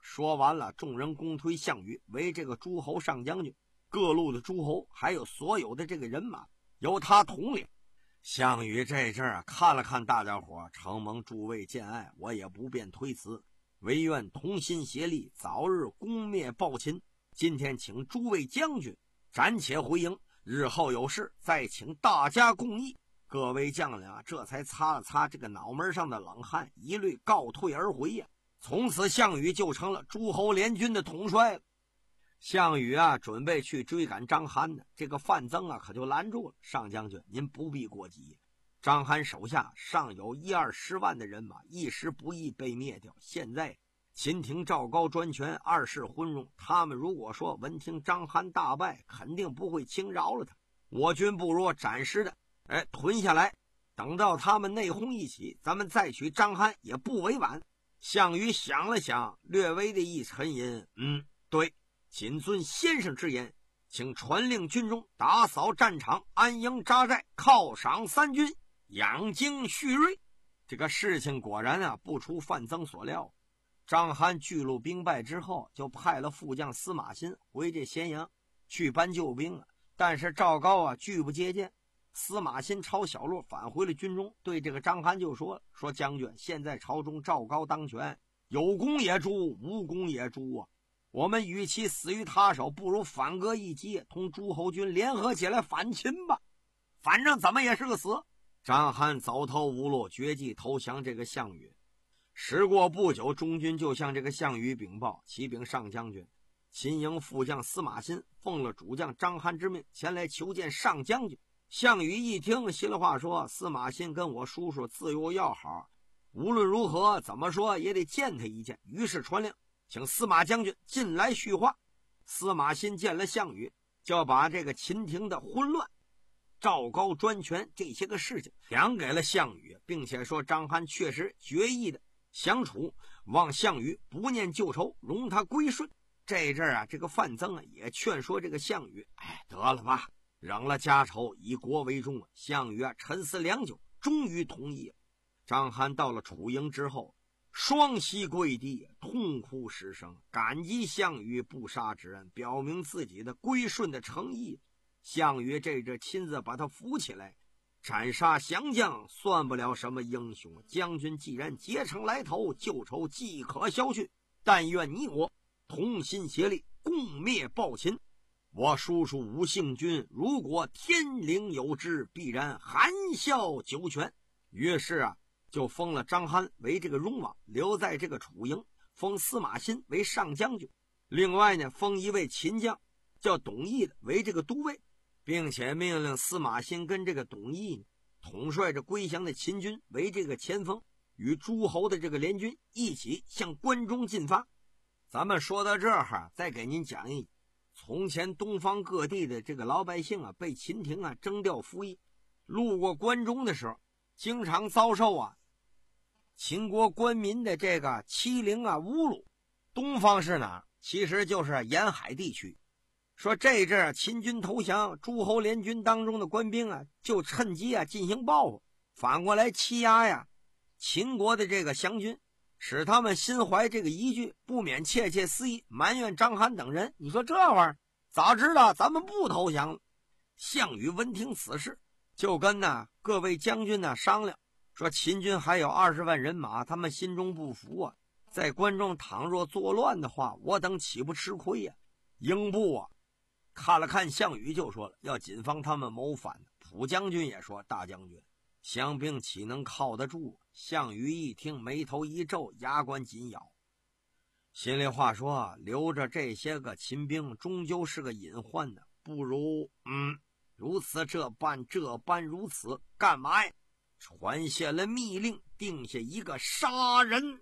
说完了，众人公推项羽为这个诸侯上将军，各路的诸侯还有所有的这个人马由他统领。项羽这阵儿啊，看了看大家伙，承蒙诸位见爱，我也不便推辞，唯愿同心协力，早日攻灭暴秦。今天请诸位将军暂且回营，日后有事再请大家共议。各位将领啊，这才擦了擦这个脑门上的冷汗，一律告退而回呀。从此项羽就成了诸侯联军的统帅了。项羽啊，准备去追赶张邯呢，这个范增啊可就拦住了。上将军，您不必过急，张邯手下尚有一二十万的人马，一时不易被灭掉。现在秦廷、赵高专权，二世昏庸，他们如果说闻听张邯大败，肯定不会轻饶了他。我军不如暂时的哎屯下来，等到他们内讧一起，咱们再取张邯也不为晚。项羽想了想，略微的一沉吟，嗯，对，谨遵先生之言，请传令军中打扫战场，安营扎寨，犒赏三军，养精蓄锐。这个事情果然啊，不出范增所料。张邯巨鹿兵败之后，就派了副将司马欣回这咸阳去搬救兵了。但是赵高啊拒不接见，司马欣抄小路返回了军中，对这个张邯就说了：“说将军，现在朝中赵高当权，有功也诛，无功也诛啊！我们与其死于他手，不如反戈一击，同诸侯军联合起来反秦吧。反正怎么也是个死。”张邯走投无路，决计投降这个项羽。时过不久，中军就向这个项羽禀报：“启禀上将军，秦营副将司马欣奉了主将张邯之命，前来求见上将军。”项羽一听，心里话说：“司马欣跟我叔叔自幼要好，无论如何怎么说也得见他一见。”于是传令，请司马将军进来叙话。司马欣见了项羽，就要把这个秦廷的混乱、赵高专权这些个事情讲给了项羽，并且说张邯确实决意的降楚，望项羽不念旧仇，容他归顺。这阵儿啊，这个范增啊也劝说这个项羽：“哎，得了吧，扔了家仇，以国为重。”项羽啊沉思良久，终于同意了。张邯到了楚营之后，双膝跪地，痛哭失声，感激项羽不杀之恩，表明自己的归顺的诚意。项羽这阵亲自把他扶起来，斩杀降将算不了什么英雄，将军既然结成来头，旧仇即可消去。但愿你我同心协力，共灭暴秦。我叔叔吴姓君，如果天灵有知，必然含笑九泉。于是啊，就封了张邯为这个戎王，留在这个楚营，封司马欣为上将军。另外呢，封一位秦将叫董翳的为这个都尉，并且命令司马欣跟这个董翳统帅着归降的秦军为这个前锋，与诸侯的这个联军一起向关中进发。咱们说到这儿，再给您讲一从前东方各地的这个老百姓啊，被秦廷啊征调服役，路过关中的时候，经常遭受啊秦国官民的这个欺凌啊侮辱。东方是哪儿？其实就是沿海地区。说这阵儿秦军投降，诸侯联军当中的官兵啊，就趁机啊进行报复，反过来欺压呀秦国的这个降军，使他们心怀这个疑惧，不免窃窃私议，埋怨张邯等人。你说这玩意儿早知道咱们不投降了。项羽闻听此事，就跟呢各位将军呢商量，说秦军还有二十万人马，他们心中不服啊，在关中倘若作乱的话，我等岂不吃亏呀、啊？英布啊看了看项羽，就说了要谨防他们谋反。蒲将军也说：“大将军，降兵岂能靠得住？”项羽一听，眉头一皱，牙关紧咬，心里话说：留着这些个秦兵终究是个隐患呢，不如嗯如此这般这般如此，干嘛呀？传下了密令，定下一个杀人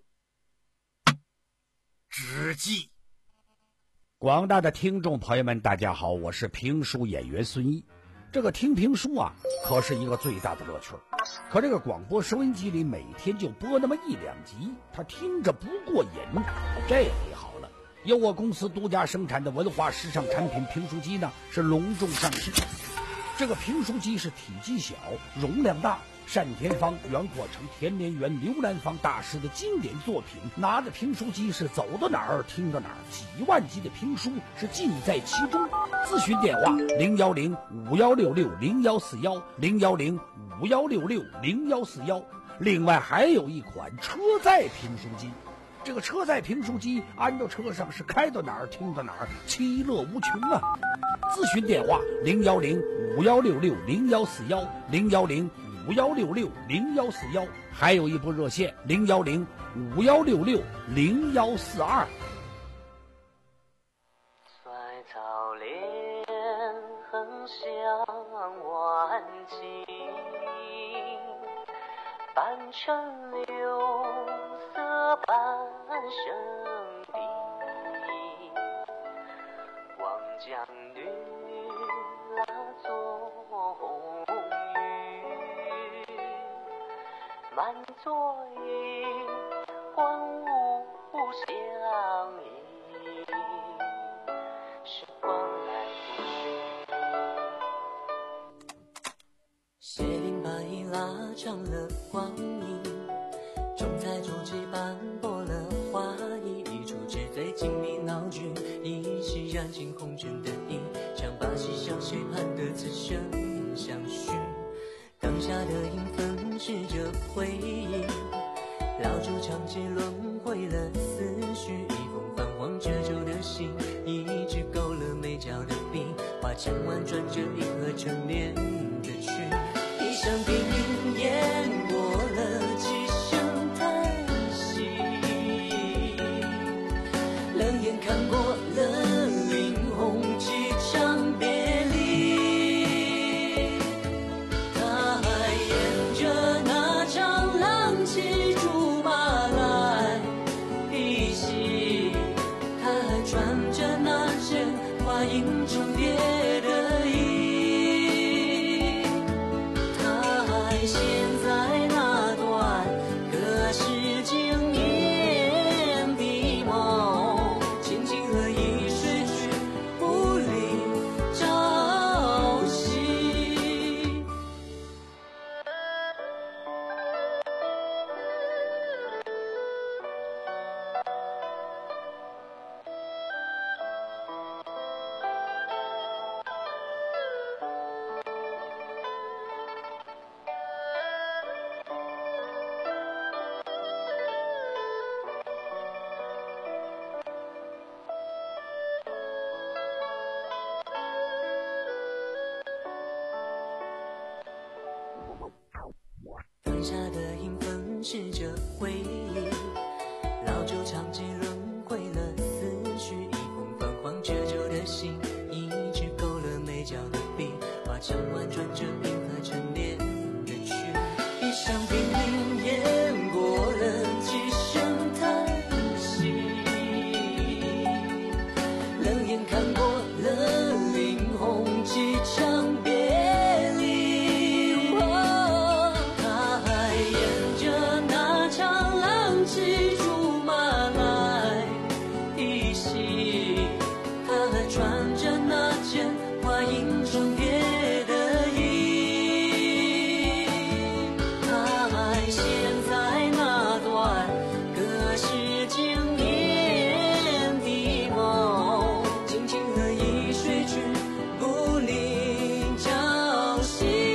之计。 广大的听众朋友们，大家好，我是评书演员孙一。这个听评书啊，可是一个最大的乐趣。可这个广播收音机里每天就播那么一两集，他听着不过瘾。这回好了，由我公司独家生产的文化时尚产品评书机呢，是隆重上市。这个评书机是体积小、容量大， 单田芳、袁阔成、田连元、刘兰芳大师的经典作品，拿着评书机是走到哪儿听到哪儿，几万集的评书是尽在其中。咨询电话零幺零五幺六六零幺四幺零幺零五幺六六零幺四幺。另外还有一款车载评书机，这个车载评书机安到车上是开到哪儿听到哪儿，其乐无穷啊！咨询电话零幺零五幺六六零幺四幺零幺零五幺六六零幺四幺，还有一部热线零幺零五幺六六零幺四二。 在草莲横向晚景，半城柳色半生地，望江女拉作红雨，满座椅欢舞相依，时光来不去。谢顶白衣拉长了光阴，中彩竹枝斑驳了花衣，一出纸醉金迷闹剧，一袭染尽红尘的衣，唱把戏笑谁盼得此生相许。当下的影分饰着回忆，老主长街轮回了思绪，一封泛黄褶皱的信，一支勾勒眉角的笔，画成婉转着银河沉淀的曲，一生冰云淹过了几声叹息，冷眼看过了林红几场别离，他还沿着那长浪骑竹马来一袭，他还穿着那件花影重叠的衣，他还陷在那段隔世经年的梦，轻轻和一睡去不离朝夕。当下的影分饰着回忆，老旧长街轮回了思绪，一封泛黄褶皱的信，一支勾勒眉角的笔，画成婉转着银河沉淀的曲，一场冰凌淹过了几声叹息，冷眼看过了林红几场别离，哦，他还沿着那长浪骑竹马来一袭，他还穿着那件花影重叠的衣，他还陷在那段隔世经年的梦，轻轻和一睡去不离朝夕。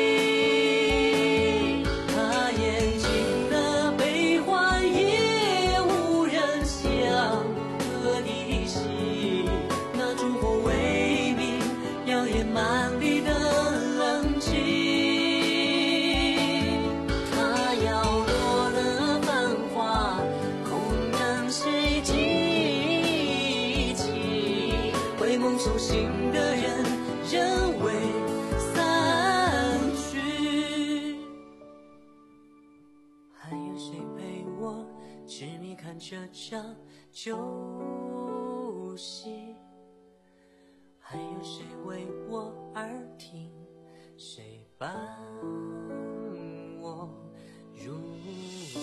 他眼睛的悲欢也无人想和你戏，那烛火微明，摇曳满地的冷气，他摇落了繁华，空任谁记起，回梦苏醒的人人未散去，还有谁陪我痴迷看这场旧戏，还有谁为我而听，谁伴我入迷。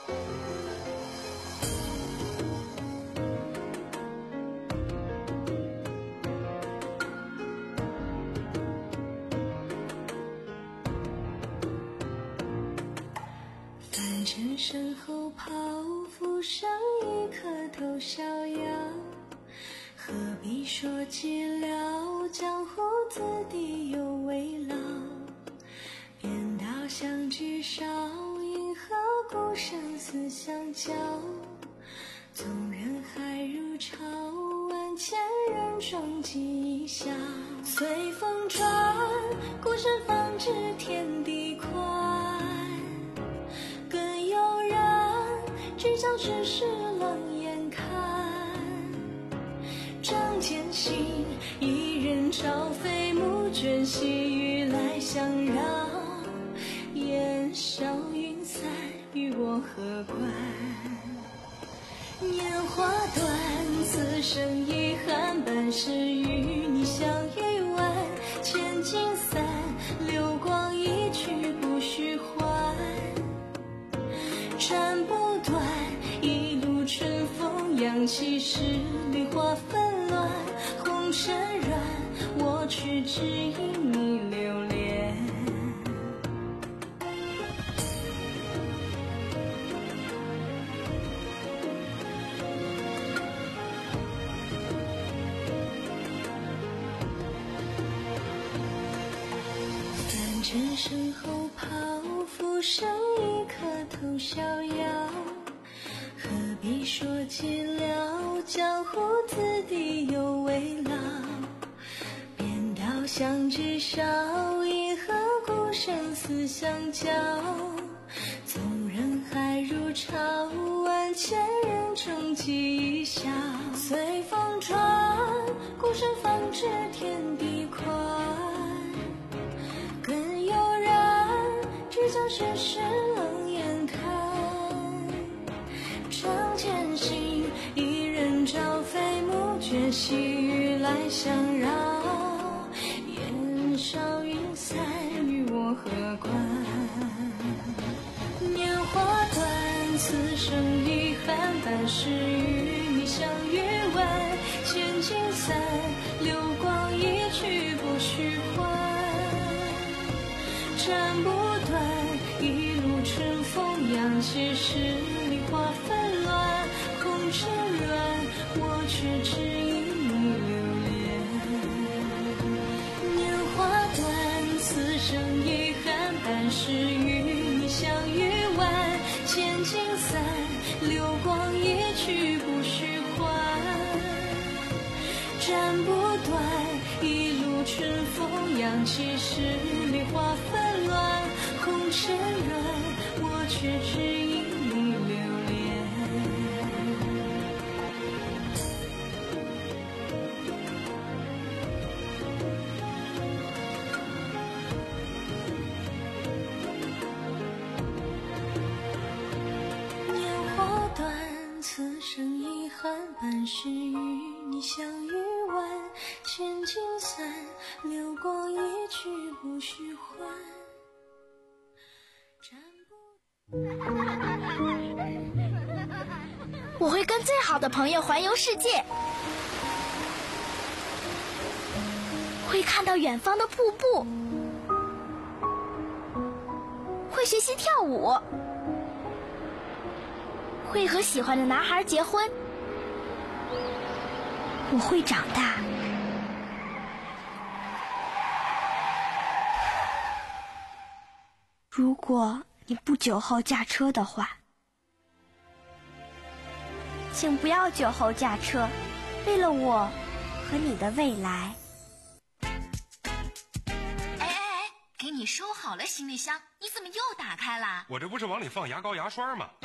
反正身后泡浮上一颗头逍遥，何必说寂寥，江湖子弟有未老。便道相聚少，银河孤生死相交。纵人海如潮，万千人中几笑。随风转，孤身方知天地宽。更有人只将世事冷眼看。仗剑行，一人朝飞暮卷细雨来相扰。烟消云散，与我何关？年华短，此生遗憾，半世与你相遇晚。千金散，流光一去不须还。斩不断，一路春风扬起十里花纷乱。红尘软，我却只因你留恋。反正身后泡浮上一颗头逍遥，何必说寂寥，江湖子弟有未老。便道相聚少，银河孤生死相交。纵人海如潮，万千人中几笑。随风转，孤身方知天地宽。更有人只将世事冷眼看。仗剑行，一人朝飞暮卷细雨来相扰。烟消云散，与我何关？年华短，此生遗憾，半世与你相遇晚。千金散，流光一去不须还。斩不断，一路春风扬起十里花纷乱。红尘软，我却只因你留恋。年华短，此生遗憾，半世与你相遇晚。千金散，流光一去不须还。斩不断，一路春风扬起十里花纷乱。红尘软，我却只因你留恋。年华短，此生遗憾，半世与你相遇晚。千金散，流光一去不须还。 我会跟最好的朋友环游世界，会看到远方的瀑布，会学习跳舞，会和喜欢的男孩结婚。我会长大。如果你不酒后驾车的话，请不要酒后驾车，为了我和你的未来。 哎哎哎，给你收好了行李箱，你怎么又打开了？ 我这不是往里放牙膏牙刷吗？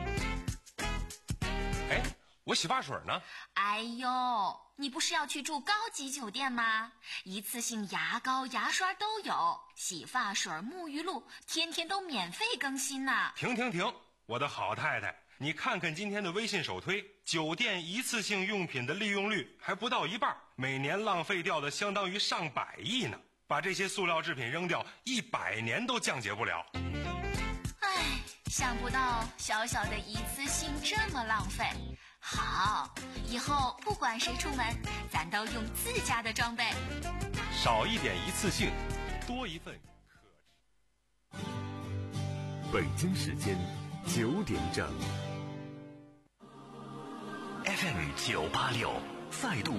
哎，我洗发水呢？ 哎呦，你不是要去住高级酒店吗？一次性牙膏牙刷都有，洗发水沐浴露天天都免费更新呢。 停停停，我的好太太，你看看今天的微信首推，酒店一次性用品的利用率还不到一半，每年浪费掉的相当于上百亿呢。把这些塑料制品扔掉，一百年都降解不了。 唉， 想不到小小的一次性这么浪费。好，以后不管谁出门，咱都用自家的装备。 少一点一次性，多一份可。 北京时间九点整。F M 九八六再度